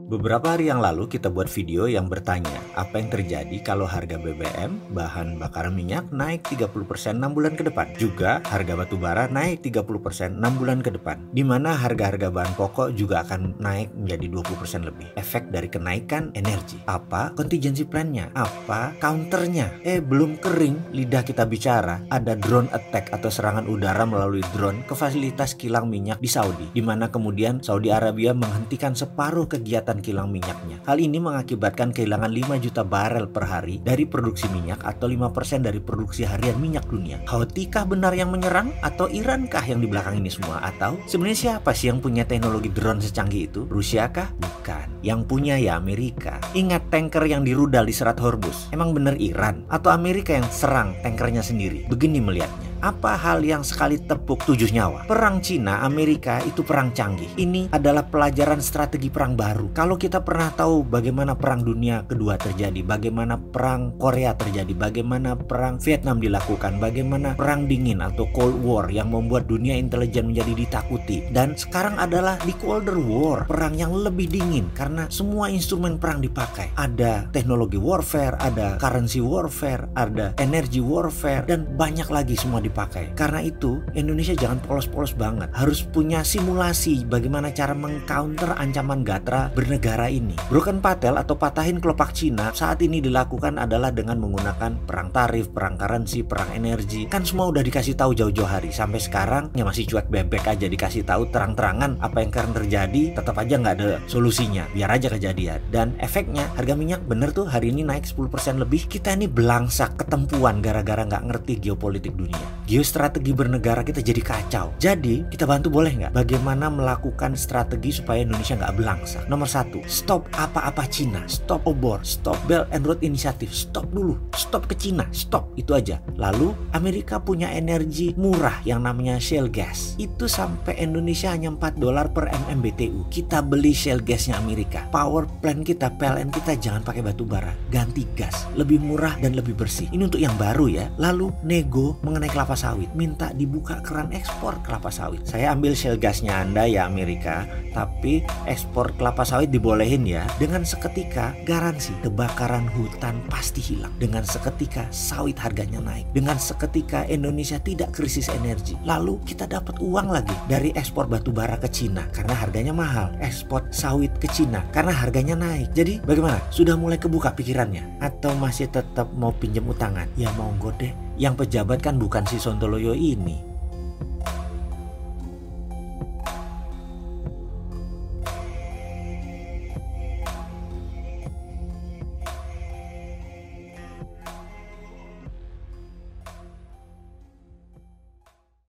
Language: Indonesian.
Beberapa hari yang lalu kita buat video yang bertanya, apa yang terjadi kalau harga BBM, bahan bakar minyak, naik 30% 6 bulan ke depan. Juga harga batu bara naik 30% 6 bulan ke depan. Di mana harga-harga bahan pokok juga akan naik menjadi 20% lebih. Efek dari kenaikan energi. Apa contingency plan-nya? Apa counternya? Belum kering lidah kita bicara. Ada drone attack atau serangan udara melalui drone ke fasilitas kilang minyak di Saudi. Di mana kemudian Saudi Arabia menghentikan separuh kegiatan kilang minyaknya. Hal ini mengakibatkan kehilangan 5 juta barel per hari dari produksi minyak atau 5% dari produksi harian minyak dunia. Houthi-kah benar yang menyerang? Atau Iran-kah yang di belakang ini semua? Atau sebenarnya siapa sih yang punya teknologi drone secanggih itu? Rusia-kah? Bukan. Yang punya ya Amerika. Ingat tanker yang dirudal di Selat Hormuz? Emang benar Iran? Atau Amerika yang serang tankernya sendiri? Begini melihatnya. Apa hal yang sekali tepuk 7 nyawa? Perang Cina, Amerika itu perang canggih. Ini adalah pelajaran strategi perang baru. Kalau kita pernah tahu bagaimana perang dunia kedua terjadi, bagaimana perang Korea terjadi, bagaimana perang Vietnam dilakukan, bagaimana perang dingin atau Cold War yang membuat dunia intelijen menjadi ditakuti. Dan sekarang adalah di Colder War, perang yang lebih dingin karena semua instrumen perang dipakai. Ada teknologi warfare, ada currency warfare, ada energy warfare, dan banyak lagi semua dipakai. Karena itu Indonesia jangan polos-polos banget, harus punya simulasi bagaimana cara mengcounter ancaman gatra bernegara ini. Broken patel atau patahin kelopak Cina saat ini dilakukan adalah dengan menggunakan perang tarif, perang currency, perang energi. Kan semua udah dikasih tahu jauh-jauh hari. Sampai sekarang ya masih cuek bebek aja, dikasih tahu terang-terangan apa yang akan terjadi, tetap aja nggak ada solusinya, biar aja kejadian. Dan efeknya harga minyak bener tuh hari ini naik 10% lebih. Kita ini belangsak ketempuan gara-gara nggak ngerti geopolitik dunia. Geostrategi bernegara kita jadi kacau. Jadi kita bantu boleh nggak? Bagaimana melakukan strategi supaya Indonesia nggak belangsak? Nomor 1, stop apa-apa Cina, stop obor, stop Belt and Road Initiative, stop dulu, stop ke Cina, stop, itu aja. Lalu Amerika punya energi murah yang namanya shale gas. Itu sampai Indonesia hanya $4 per MMBTU. Kita beli shale gasnya Amerika. Power plant kita, PLN kita jangan pakai batu bara, ganti gas, lebih murah dan lebih bersih. Ini untuk yang baru ya. Lalu nego mengenai kelapa sawit, minta dibuka keran ekspor kelapa sawit. Saya ambil shale gasnya Anda ya Amerika, tapi ekspor kelapa sawit dibolehin ya. Dengan seketika garansi kebakaran hutan pasti hilang. Dengan seketika sawit harganya naik. Dengan seketika Indonesia tidak krisis energi. Lalu kita dapat uang lagi dari ekspor batu bara ke Cina karena harganya mahal. Ekspor sawit ke Cina karena harganya naik. Jadi bagaimana? Sudah mulai kebuka pikirannya? Atau masih tetap mau pinjam utangan? Ya monggo deh. Yang pejabat kan bukan si Sontoloyo ini.